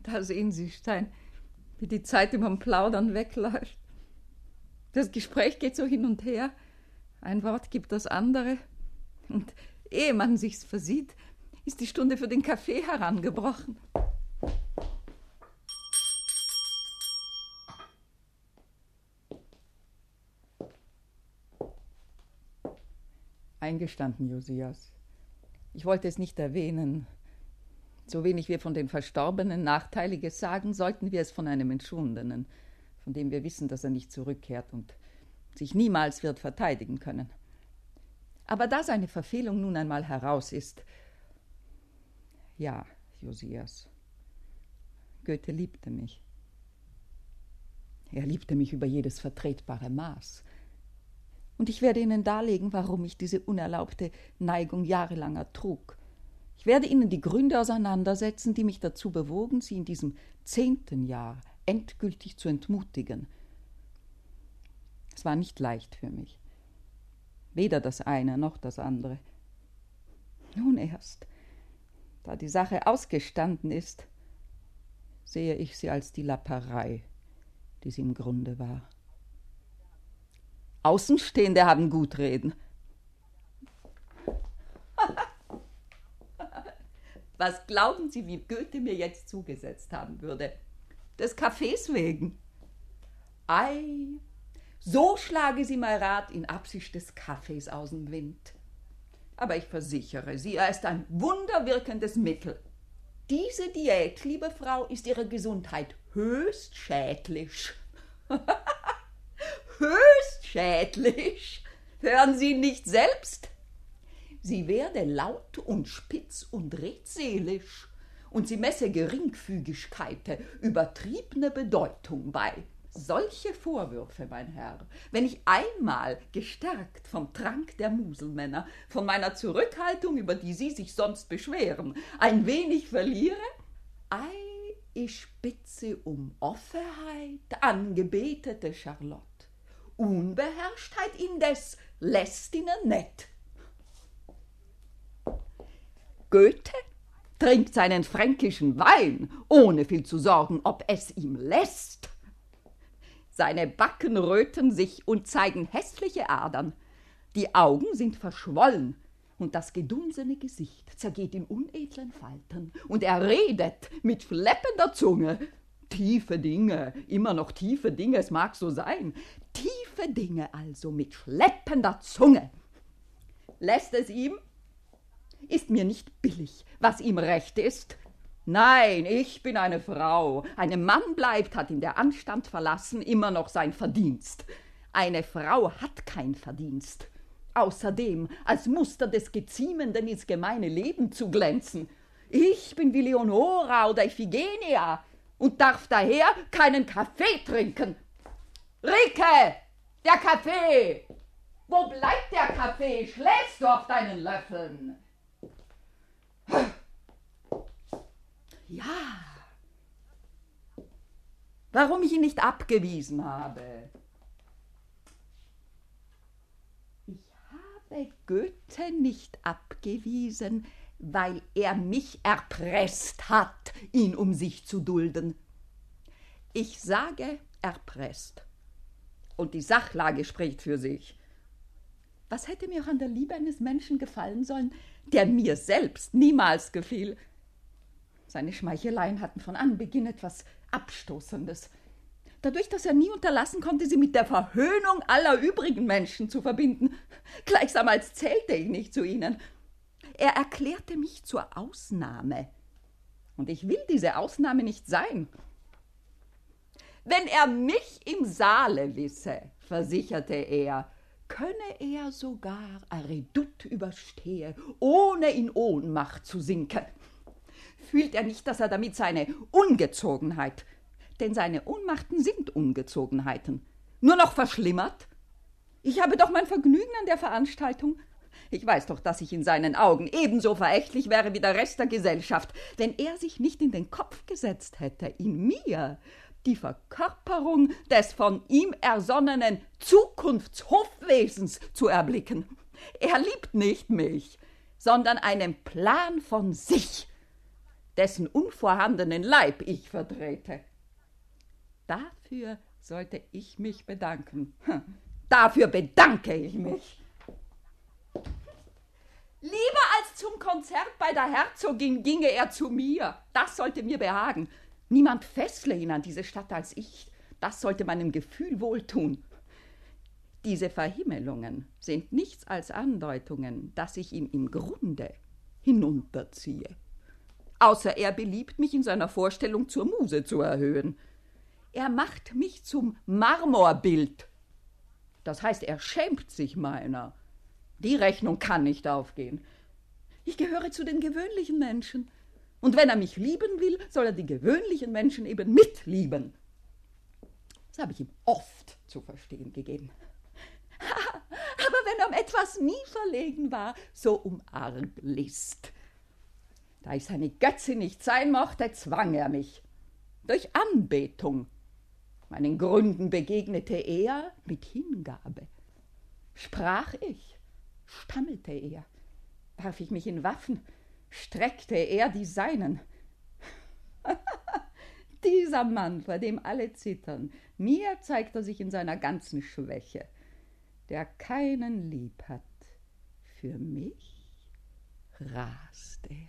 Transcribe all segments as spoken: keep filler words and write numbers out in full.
Da sehen Sie, Stein, wie die Zeit überm Plaudern wegläuft. Das Gespräch geht so hin und her. Ein Wort gibt das andere. Und ehe man sich's versieht, ist die Stunde für den Kaffee herangebrochen. Eingestanden, Josias. Ich wollte es nicht erwähnen. So wenig wir von den Verstorbenen Nachteiliges sagen, sollten wir es von einem Entschwundenen, von dem wir wissen, dass er nicht zurückkehrt und sich niemals wird verteidigen können. Aber da seine Verfehlung nun einmal heraus ist, ja, Josias, Goethe liebte mich. Er liebte mich über jedes vertretbare Maß. Und ich werde Ihnen darlegen, warum ich diese unerlaubte Neigung jahrelang ertrug. Ich werde Ihnen die Gründe auseinandersetzen, die mich dazu bewogen, Sie in diesem zehnten Jahr endgültig zu entmutigen. Es war nicht leicht für mich. Weder das eine noch das andere. Nun erst, da die Sache ausgestanden ist, sehe ich sie als die Lapperei, die sie im Grunde war. Außenstehende haben Gutreden. Was glauben Sie, wie Goethe mir jetzt zugesetzt haben würde? Des Kaffees wegen. Ei, so schlage sie mal Rat in Absicht des Kaffees aus dem Wind. Aber ich versichere Sie, er ist ein wunderwirkendes Mittel. Diese Diät, liebe Frau, ist Ihrer Gesundheit höchst schädlich. Höchst schädlich. Hören Sie nicht selbst? Sie werde laut und spitz und redselig, und sie messe Geringfügigkeit, übertriebene Bedeutung bei. Solche Vorwürfe, mein Herr, wenn ich einmal, gestärkt vom Trank der Muselmänner, von meiner Zurückhaltung, über die Sie sich sonst beschweren, ein wenig verliere, ei, ich spitze um Offenheit, angebetete Charlotte. Unbeherrschtheit indes lässt ihnen nett. Goethe trinkt seinen fränkischen Wein, ohne viel zu sorgen, ob es ihm lässt. Seine Backen röten sich und zeigen hässliche Adern. Die Augen sind verschwollen und das gedunsene Gesicht zergeht in unedlen Falten. Und er redet mit schleppender Zunge. Tiefe Dinge, immer noch tiefe Dinge, es mag so sein. Tiefe Dinge also mit schleppender Zunge. Lässt es ihm? Ist mir nicht billig, was ihm recht ist. Nein, ich bin eine Frau. Einem Mann bleibt, hat ihn der Anstand verlassen, immer noch sein Verdienst. Eine Frau hat kein Verdienst. Außerdem als Muster des Geziemenden ins gemeine Leben zu glänzen. Ich bin wie Leonora oder Iphigenia und darf daher keinen Kaffee trinken. Rike, der Kaffee! Wo bleibt der Kaffee? Schläfst du auf deinen Löffeln? Ja, warum ich ihn nicht abgewiesen habe. Ich habe Goethe nicht abgewiesen, weil er mich erpresst hat, ihn um sich zu dulden. Ich sage erpresst. Und die Sachlage spricht für sich. Was hätte mir auch an der Liebe eines Menschen gefallen sollen, der mir selbst niemals gefiel? Seine Schmeicheleien hatten von Anbeginn etwas Abstoßendes. Dadurch, dass er nie unterlassen konnte, sie mit der Verhöhnung aller übrigen Menschen zu verbinden, gleichsam als zählte ich nicht zu ihnen. Er erklärte mich zur Ausnahme. Und ich will diese Ausnahme nicht sein. Wenn er mich im Saale wisse, versicherte er, könne er sogar ein Redoute überstehe, ohne in Ohnmacht zu sinken. Fühlt er nicht, dass er damit seine Ungezogenheit, denn seine Ohnmachten sind Ungezogenheiten, nur noch verschlimmert? Ich habe doch mein Vergnügen an der Veranstaltung. Ich weiß doch, dass ich in seinen Augen ebenso verächtlich wäre wie der Rest der Gesellschaft, wenn er sich nicht in den Kopf gesetzt hätte, in mir die Verkörperung des von ihm ersonnenen Zukunftshofwesens zu erblicken. Er liebt nicht mich, sondern einen Plan von sich. dessen unvorhandenen Leib ich vertrete. Dafür sollte ich mich bedanken. Dafür bedanke ich mich. Lieber als zum Konzert bei der Herzogin ginge er zu mir. Das sollte mir behagen. Niemand fessle ihn an diese Stadt als ich. Das sollte meinem Gefühl wohltun. Diese Verhimmelungen sind nichts als Andeutungen, dass ich ihn im Grunde hinunterziehe. Außer er beliebt, mich in seiner Vorstellung zur Muse zu erhöhen. Er macht mich zum Marmorbild. Das heißt, er schämt sich meiner. Die Rechnung kann nicht aufgehen. Ich gehöre zu den gewöhnlichen Menschen. Und wenn er mich lieben will, soll er die gewöhnlichen Menschen eben mitlieben. Das habe ich ihm oft zu verstehen gegeben. Aber wenn er um etwas nie verlegen war, so um Arglist. Da ich seine Götze nicht sein mochte, zwang er mich. Durch Anbetung. Meinen Gründen begegnete er mit Hingabe. Sprach ich, stammelte er. Warf ich mich in Waffen, streckte er die seinen. Dieser Mann, vor dem alle zittern, mir zeigt er sich in seiner ganzen Schwäche, der keinen lieb hat. Für mich rast er.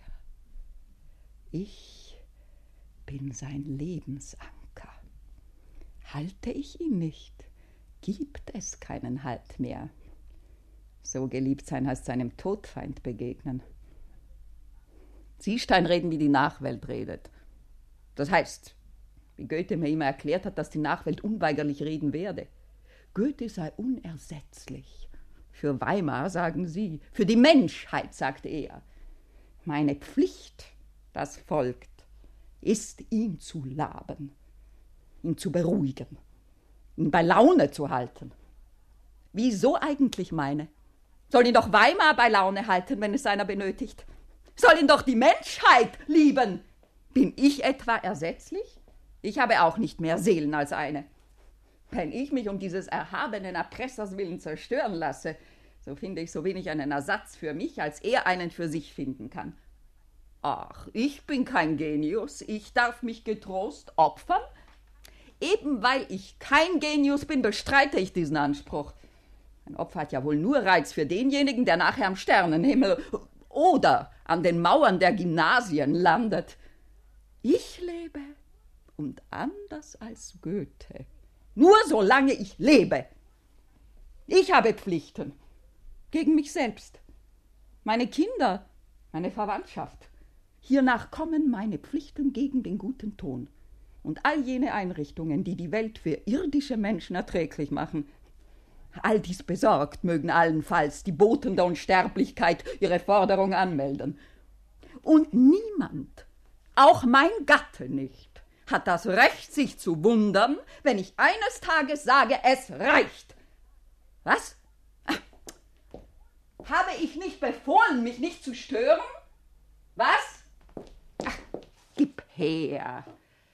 Ich bin sein Lebensanker. Halte ich ihn nicht, gibt es keinen Halt mehr. So geliebt sein heißt seinem Todfeind begegnen. Ziehstein reden, wie die Nachwelt redet. Das heißt, wie Goethe mir immer erklärt hat, dass die Nachwelt unweigerlich reden werde. Goethe sei unersetzlich. Für Weimar sagen sie, für die Menschheit, sagte er. Meine Pflicht, das folgt, ist, ihn zu laben, ihn zu beruhigen, ihn bei Laune zu halten. Wieso eigentlich meine? Soll ihn doch Weimar bei Laune halten, wenn es einer benötigt? Soll ihn doch die Menschheit lieben? Bin ich etwa ersetzlich? Ich habe auch nicht mehr Seelen als eine. Wenn ich mich um dieses erhabenen Erpressers willen zerstören lasse, so finde ich so wenig einen Ersatz für mich, als er einen für sich finden kann. Ach, ich bin kein Genius, ich darf mich getrost opfern. Eben weil ich kein Genius bin, bestreite ich diesen Anspruch. Ein Opfer hat ja wohl nur Reiz für denjenigen, der nachher am Sternenhimmel oder an den Mauern der Gymnasien landet. Ich lebe und anders als Goethe. Nur solange ich lebe. Ich habe Pflichten gegen mich selbst, meine Kinder, meine Verwandtschaft. Hiernach kommen meine Pflichten gegen den guten Ton und all jene Einrichtungen, die die Welt für irdische Menschen erträglich machen. All dies besorgt mögen allenfalls die Boten der Unsterblichkeit ihre Forderung anmelden. Und niemand, auch mein Gatte nicht, hat das Recht, sich zu wundern, wenn ich eines Tages sage, es reicht. Was? Habe ich nicht befohlen, mich nicht zu stören? Was? Ach, gib her.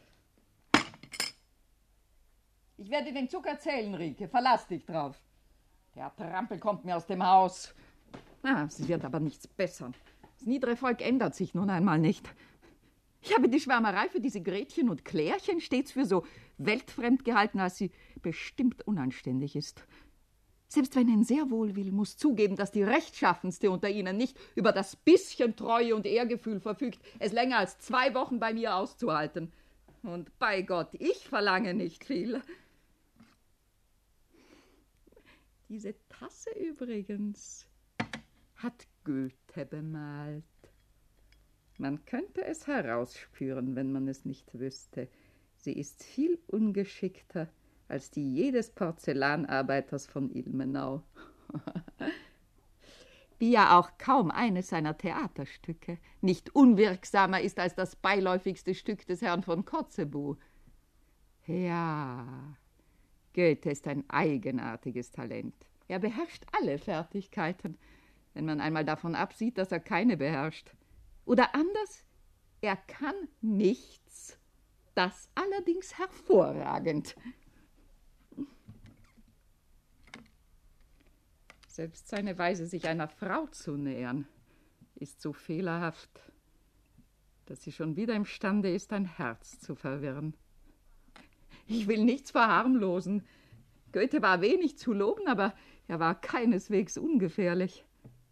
Ich werde den Zug erzählen, Rieke. Verlass dich drauf. Der Trampel kommt mir aus dem Haus. Ah, es wird aber nichts bessern. Das niedere Volk ändert sich nun einmal nicht. Ich habe die Schwärmerei für diese Gretchen und Klärchen stets für so weltfremd gehalten, als sie bestimmt unanständig ist. Selbst wenn ihn sehr wohl will, muss zugeben, dass die Rechtschaffenste unter ihnen nicht über das bisschen Treue und Ehrgefühl verfügt, es länger als zwei Wochen bei mir auszuhalten. Und bei Gott, ich verlange nicht viel. Diese Tasse übrigens hat Goethe bemalt. Man könnte es herausspüren, wenn man es nicht wüsste. Sie ist viel ungeschickter als die jedes Porzellanarbeiters von Ilmenau. Wie ja auch kaum eines seiner Theaterstücke nicht unwirksamer ist als das beiläufigste Stück des Herrn von Kotzebue. Ja, Goethe ist ein eigenartiges Talent. Er beherrscht alle Fertigkeiten, wenn man einmal davon absieht, dass er keine beherrscht. Oder anders, er kann nichts, das allerdings hervorragend. Selbst seine Weise, sich einer Frau zu nähern, ist so fehlerhaft, dass sie schon wieder imstande ist, ein Herz zu verwirren. Ich will nichts verharmlosen. Goethe war wenig zu loben, aber er war keineswegs ungefährlich.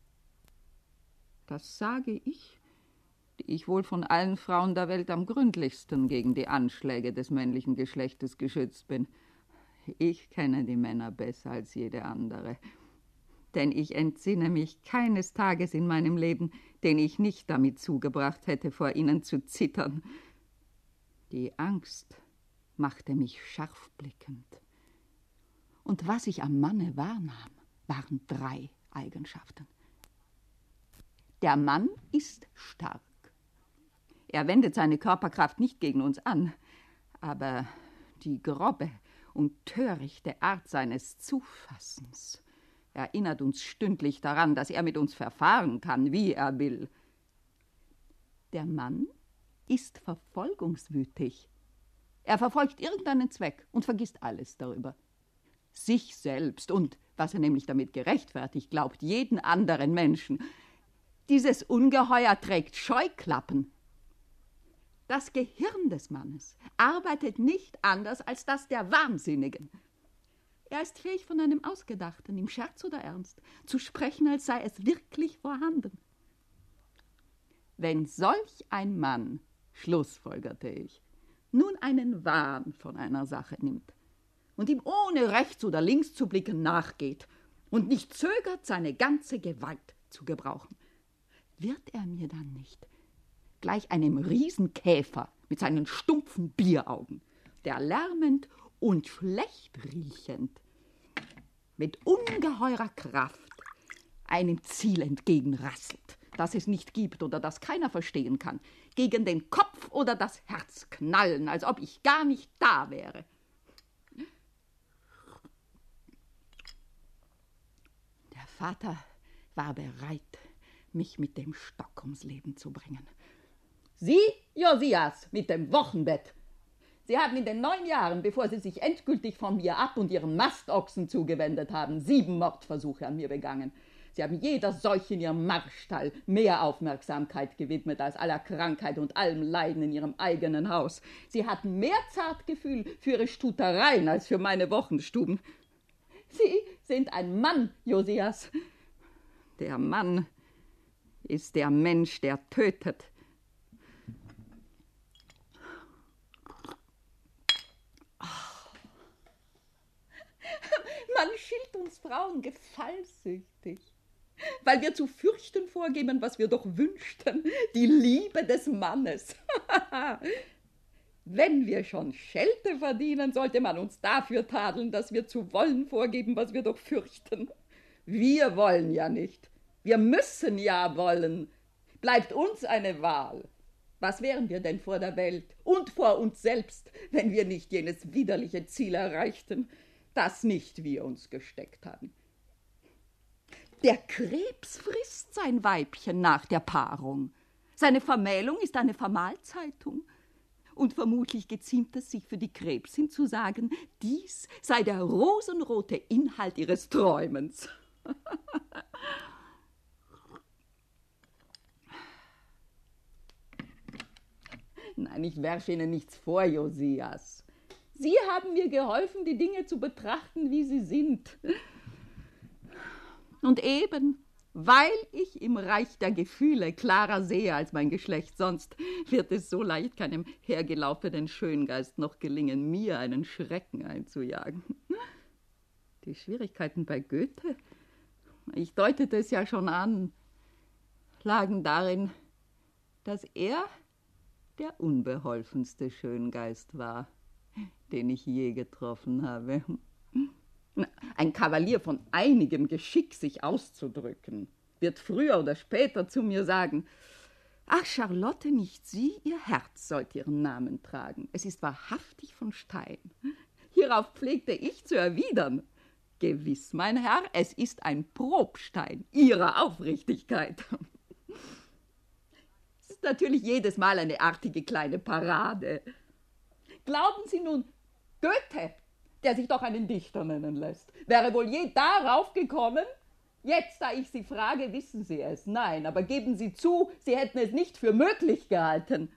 Das sage ich, die ich wohl von allen Frauen der Welt am gründlichsten gegen die Anschläge des männlichen Geschlechtes geschützt bin. Ich kenne die Männer besser als jede andere. Denn ich entsinne mich keines Tages in meinem Leben, den ich nicht damit zugebracht hätte, vor ihnen zu zittern. Die Angst machte mich scharfblickend. Und was ich am Manne wahrnahm, waren drei Eigenschaften. Der Mann ist stark. Er wendet seine Körperkraft nicht gegen uns an, aber die grobe und törichte Art seines Zufassens erinnert uns stündlich daran, dass er mit uns verfahren kann, wie er will. Der Mann ist verfolgungswütig. Er verfolgt irgendeinen Zweck und vergisst alles darüber. Sich selbst und, was er nämlich damit gerechtfertigt glaubt, jeden anderen Menschen. Dieses Ungeheuer trägt Scheuklappen. Das Gehirn des Mannes arbeitet nicht anders als das der Wahnsinnigen. Er ist fähig, von einem Ausgedachten, im Scherz oder Ernst, zu sprechen, als sei es wirklich vorhanden. Wenn solch ein Mann, schlussfolgerte ich, nun einen Wahn von einer Sache nimmt und ihm ohne rechts oder links zu blicken nachgeht und nicht zögert, seine ganze Gewalt zu gebrauchen, wird er mir dann nicht gleich einem Riesenkäfer mit seinen stumpfen Bieraugen, der lärmend und schlecht riechend, mit ungeheurer Kraft einem Ziel entgegenrasselt, das es nicht gibt oder das keiner verstehen kann, gegen den Kopf oder das Herz knallen, als ob ich gar nicht da wäre. Der Vater war bereit, mich mit dem Stock ums Leben zu bringen. Sie, Josias, mit dem Wochenbett. Sie haben in den neun Jahren, bevor Sie sich endgültig von mir ab und Ihren Mastochsen zugewendet haben, sieben Mordversuche an mir begangen. Sie haben jeder Seuche in Ihrem Marstall mehr Aufmerksamkeit gewidmet als aller Krankheit und allem Leiden in Ihrem eigenen Haus. Sie hatten mehr Zartgefühl für Ihre Stutereien als für meine Wochenstuben. Sie sind ein Mann, Josias. Der Mann ist der Mensch, der tötet. Man schilt uns Frauen gefallsüchtig, weil wir zu fürchten vorgeben, was wir doch wünschten, die Liebe des Mannes. Wenn wir schon Schelte verdienen, sollte man uns dafür tadeln, dass wir zu wollen vorgeben, was wir doch fürchten. Wir wollen ja nicht. Wir müssen ja wollen. Bleibt uns eine Wahl. Was wären wir denn vor der Welt und vor uns selbst, wenn wir nicht jenes widerliche Ziel erreichten, das nicht wir uns gesteckt haben? Der Krebs frisst sein Weibchen nach der Paarung. Seine Vermählung ist eine Vermahlzeitung. Und vermutlich geziemt es sich für die Krebsin zu sagen, dies sei der rosenrote Inhalt ihres Träumens. Nein, ich werfe Ihnen nichts vor, Josias. Sie haben mir geholfen, die Dinge zu betrachten, wie sie sind. Und eben, weil ich im Reich der Gefühle klarer sehe als mein Geschlecht sonst, wird es so leicht keinem hergelaufenen Schöngeist noch gelingen, mir einen Schrecken einzujagen. Die Schwierigkeiten bei Goethe, ich deutete es ja schon an, lagen darin, dass er der unbeholfenste Schöngeist war, den ich je getroffen habe. Ein Kavalier von einigem Geschick, sich auszudrücken, wird früher oder später zu mir sagen, ach, Charlotte, nicht Sie, Ihr Herz sollte Ihren Namen tragen. Es ist wahrhaftig von Stein. Hierauf pflegte ich zu erwidern, gewiss, mein Herr, es ist ein Probstein Ihrer Aufrichtigkeit. Es ist natürlich jedes Mal eine artige kleine Parade. Glauben Sie nun, Goethe, der sich doch einen Dichter nennen lässt, wäre wohl je darauf gekommen, Jetzt, da ich Sie frage, wissen Sie es. Nein, aber geben Sie zu, Sie hätten es nicht für möglich gehalten.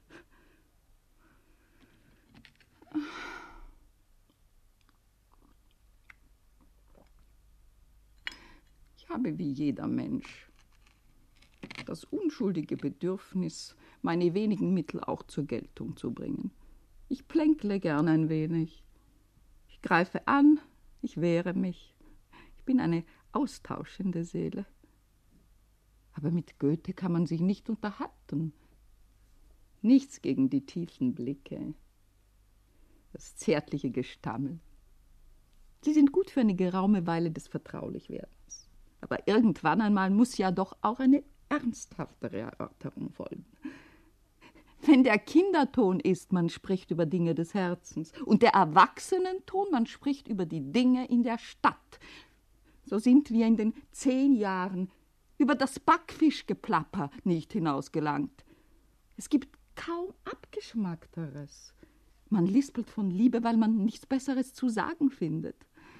Ich habe wie jeder Mensch das unschuldige Bedürfnis, meine wenigen Mittel auch zur Geltung zu bringen. Ich plänkle gern ein wenig. Ich greife an, ich wehre mich. Ich bin eine austauschende Seele. Aber mit Goethe kann man sich nicht unterhalten. Nichts gegen die tiefen Blicke, das zärtliche Gestammel. Sie sind gut für eine geraume Weile des Vertraulichwerdens. Aber irgendwann einmal muss ja doch auch eine ernsthaftere Erörterung folgen. Wenn der Kinderton ist, man spricht über Dinge des Herzens, und der Erwachsenenton, man spricht über die Dinge in der Stadt, so sind wir in den zehn Jahren über das Backfischgeplapper nicht hinausgelangt. Es gibt kaum Abgeschmackteres. Man lispelt von Liebe, weil man nichts Besseres zu sagen findet.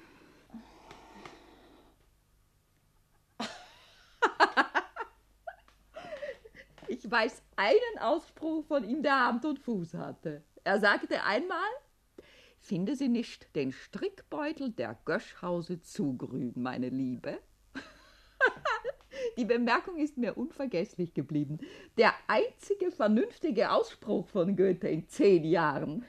Ich weiß einen Ausspruch von ihm, der Hand und Fuß hatte. Er sagte einmal: Finde Sie nicht den Strickbeutel der Göschhause zu grün, meine Liebe? Die Bemerkung ist mir unvergesslich geblieben. Der einzige vernünftige Ausspruch von Goethe in zehn Jahren.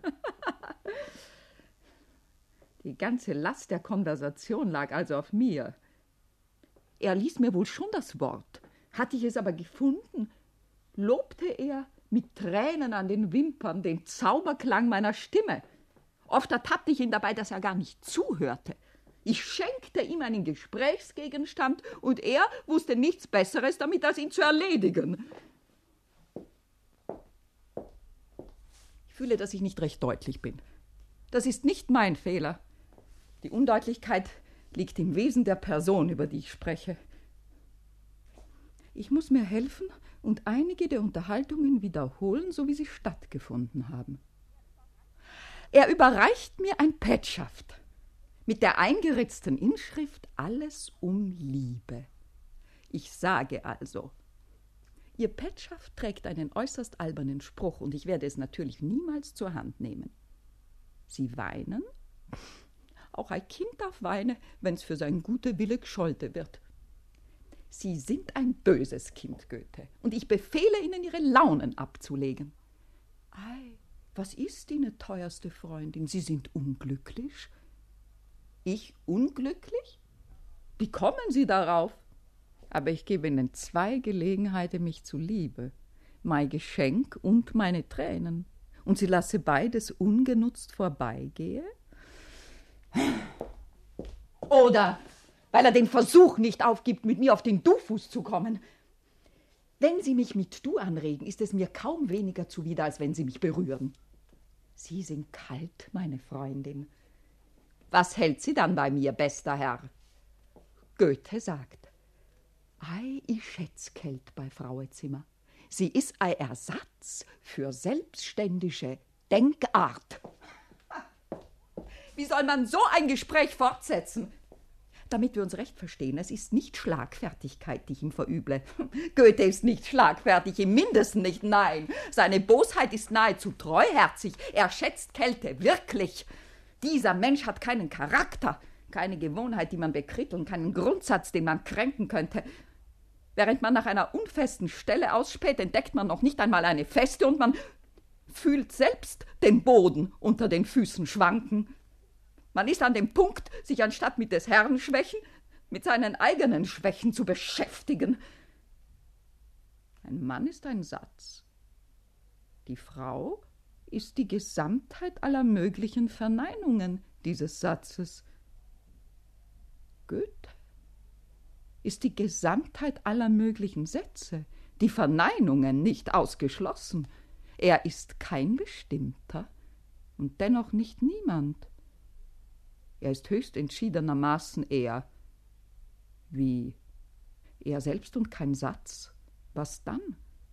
Die ganze Last der Konversation lag also auf mir. Er ließ mir wohl schon das Wort. Hatte ich es aber gefunden, lobte er mit Tränen an den Wimpern den Zauberklang meiner Stimme. Oft ertappte ich ihn dabei, dass er gar nicht zuhörte. Ich schenkte ihm einen Gesprächsgegenstand und er wusste nichts Besseres damit, als ihn zu erledigen. Ich fühle, dass ich nicht recht deutlich bin. Das ist nicht mein Fehler. Die Undeutlichkeit liegt im Wesen der Person, über die ich spreche. Ich muss mir helfen und einige der Unterhaltungen wiederholen, so wie sie stattgefunden haben. Er überreicht mir ein Petschaft mit der eingeritzten Inschrift »Alles um Liebe«. Ich sage also, Ihr Petschaft trägt einen äußerst albernen Spruch, und ich werde es natürlich niemals zur Hand nehmen. Sie weinen? Auch ein Kind darf weinen, wenn's für sein gute Wille gescholten wird. Sie sind ein böses Kind, Goethe, und ich befehle Ihnen, Ihre Launen abzulegen. Ei, was ist Ihnen, teuerste Freundin? Sie sind unglücklich? Ich unglücklich? Wie kommen Sie darauf? Aber ich gebe Ihnen zwei Gelegenheiten, mich zu lieben. Mein Geschenk und meine Tränen. Und Sie lasse beides ungenutzt vorbeigehen? Oder weil er den Versuch nicht aufgibt, mit mir auf den Du-Fuß zu kommen. Wenn Sie mich mit Du anregen, ist es mir kaum weniger zuwider, als wenn Sie mich berühren. Sie sind kalt, meine Freundin. Was hält Sie dann bei mir, bester Herr? Goethe sagt, ei, ich schätz Kält bei Frauenzimmer. Sie ist ein Ersatz für selbstständige Denkart. Wie soll man so ein Gespräch fortsetzen? Damit wir uns recht verstehen, es ist nicht Schlagfertigkeit, die ich ihm verüble. Goethe ist nicht schlagfertig, im Mindesten nicht, nein. Seine Bosheit ist nahezu treuherzig. Er schätzt Kälte, wirklich. Dieser Mensch hat keinen Charakter, keine Gewohnheit, die man bekritteln, keinen Grundsatz, den man kränken könnte. Während man nach einer unfesten Stelle ausspäht, entdeckt man noch nicht einmal eine feste, und man fühlt selbst den Boden unter den Füßen schwanken. Man ist an dem Punkt, sich anstatt mit des Herrn Schwächen, mit seinen eigenen Schwächen zu beschäftigen. Ein Mann ist ein Satz. Die Frau ist die Gesamtheit aller möglichen Verneinungen dieses Satzes. Goethe ist die Gesamtheit aller möglichen Sätze, die Verneinungen nicht ausgeschlossen. Er ist kein Bestimmter und dennoch nicht niemand. Er ist höchst entschiedenermaßen er. Wie? Er selbst und kein Satz? Was dann?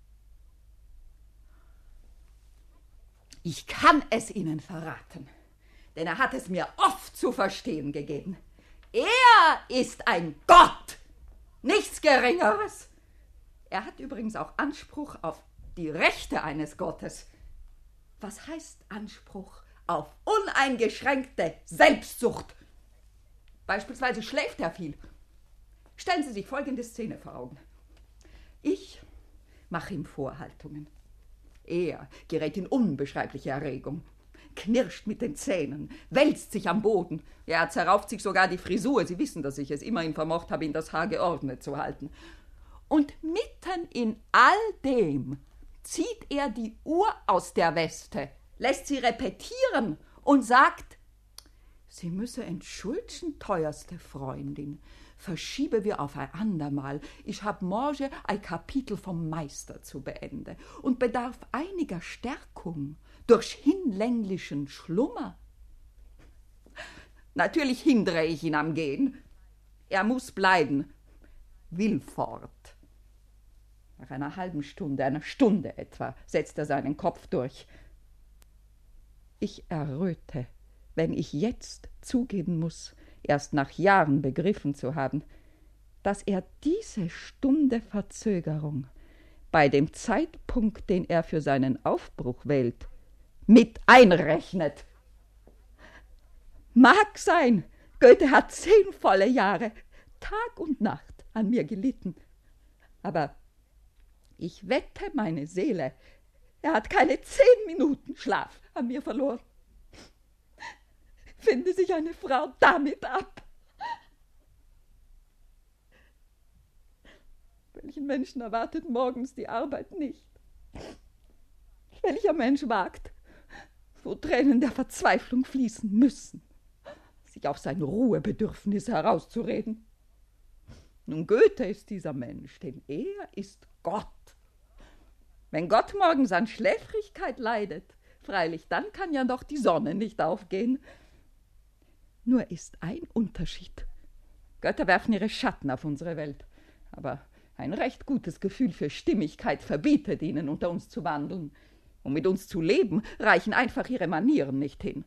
Ich kann es Ihnen verraten, denn er hat es mir oft zu verstehen gegeben. Er ist ein Gott, Nichts Geringeres. Er hat übrigens auch Anspruch auf die Rechte eines Gottes. Was heißt Anspruch auf uneingeschränkte Selbstsucht? Beispielsweise schläft er viel. Stellen Sie sich folgende Szene vor Augen. Ich mache ihm Vorhaltungen. Er gerät in unbeschreibliche Erregung, knirscht mit den Zähnen, wälzt sich am Boden. Er zerrauft sich sogar die Frisur. Sie wissen, dass ich es immerhin vermocht habe, ihn das Haar geordnet zu halten. Und mitten in all dem zieht er die Uhr aus der Weste, lässt sie repetieren und sagt, Sie müsse entschuldigen, teuerste Freundin, verschiebe wir auf ein andermal. Ich hab morgen ein Kapitel vom Meister zu beenden und bedarf einiger Stärkung durch hinlänglichen Schlummer. Natürlich hindere ich ihn am Gehen. Er muss bleiben, will fort. Nach einer halben Stunde, einer Stunde etwa, setzt er seinen Kopf durch. Ich erröte, wenn ich jetzt zugeben muss, erst nach Jahren begriffen zu haben, dass er diese Stunde Verzögerung bei dem Zeitpunkt, den er für seinen Aufbruch wählt, mit einrechnet. Mag sein, Goethe hat zehn volle Jahre, Tag und Nacht an mir gelitten, aber ich wette meine Seele, er hat keine zehn Minuten Schlaf an mir verloren. Finde sich eine Frau damit ab? Welchen Menschen erwartet morgens die Arbeit nicht? Welcher Mensch wagt, wo Tränen der Verzweiflung fließen müssen, sich auf sein Ruhebedürfnis herauszureden? Nun, Goethe ist dieser Mensch, denn er ist Gott. Wenn Gott morgens an Schläfrigkeit leidet, freilich, dann kann ja doch die Sonne nicht aufgehen. Nur ist ein Unterschied. Götter werfen ihre Schatten auf unsere Welt, aber ein recht gutes Gefühl für Stimmigkeit verbietet ihnen, unter uns zu wandeln. Um mit uns zu leben, reichen einfach ihre Manieren nicht hin.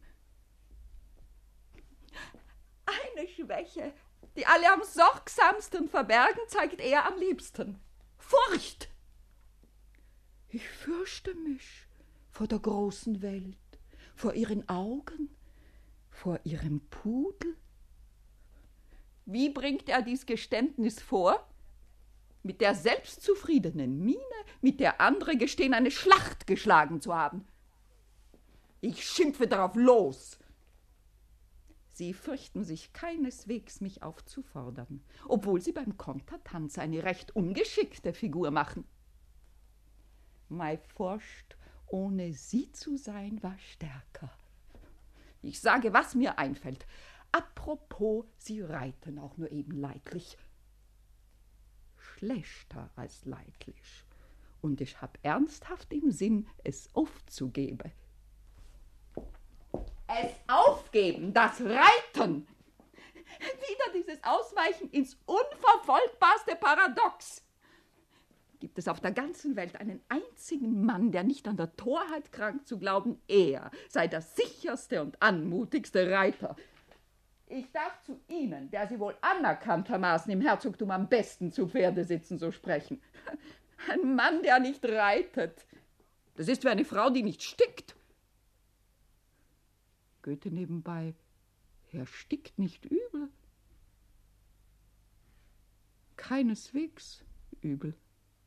Eine Schwäche, die alle am sorgsamsten verbergen, zeigt er am liebsten. Furcht. Ich fürchte mich vor der großen Welt, vor ihren Augen, vor ihrem Pudel. Wie bringt er dies Geständnis vor? Mit der selbstzufriedenen Miene, mit der andere gestehen, eine Schlacht geschlagen zu haben. Ich schimpfe darauf los. Sie fürchten sich keineswegs, mich aufzufordern, obwohl sie beim Kontertanz eine recht ungeschickte Figur machen. Meine Furcht, ohne sie zu sein, war stärker. Ich sage, was mir einfällt. Apropos, sie reiten auch nur eben leidlich. Schlechter als leidlich. Und ich hab ernsthaft im Sinn, es aufzugeben. Es aufgeben, das Reiten! Wieder dieses Ausweichen ins unverfolgbarste Paradox. Gibt es auf der ganzen Welt einen einzigen Mann, der nicht an der Torheit krankt zu glauben, er sei der sicherste und anmutigste Reiter? Ich darf zu Ihnen, der Sie wohl anerkanntermaßen im Herzogtum am besten zu Pferde sitzen, so sprechen. Ein Mann, der nicht reitet, das ist wie eine Frau, die nicht stickt. Goethe nebenbei, er stickt nicht übel. Keineswegs übel.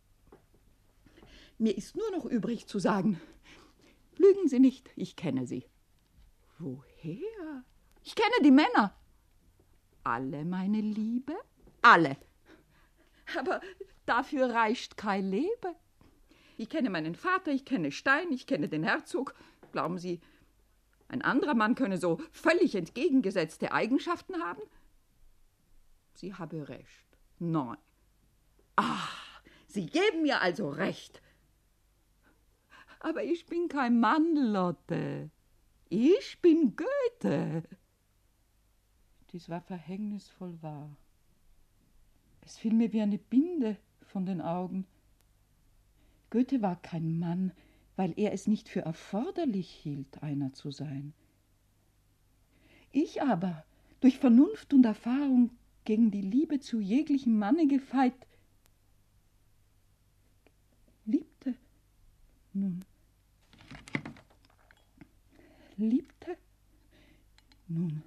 Mir ist nur noch übrig zu sagen, lügen Sie nicht, ich kenne Sie. Woher? Ich kenne die Männer. Alle, meine Liebe, alle. Aber dafür reicht kein Leben. Ich kenne meinen Vater, ich kenne Stein, ich kenne den Herzog. Glauben Sie, ein anderer Mann könne so völlig entgegengesetzte Eigenschaften haben? Sie habe recht. Nein. Ah, Sie geben mir also recht. Aber ich bin kein Mann, Lotte. Ich bin Goethe. Dies war verhängnisvoll wahr. Es fiel mir wie eine Binde von den Augen. Goethe war kein Mann, weil er es nicht für erforderlich hielt, einer zu sein. Ich aber, durch Vernunft und Erfahrung, gegen die Liebe zu jeglichem Manne gefeit, liebte nun, liebte nun.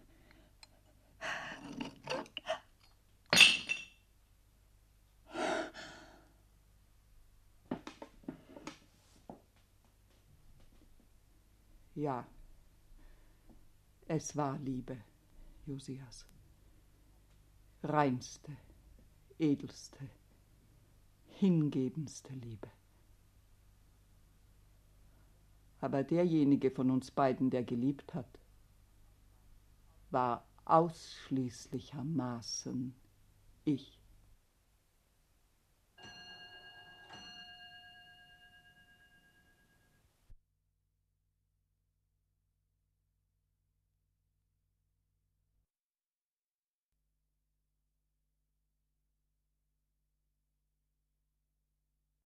Ja, es war Liebe, Josias. Reinste, edelste, hingebendste Liebe. Aber derjenige von uns beiden, der geliebt hat, war ausschließlichermaßen ich.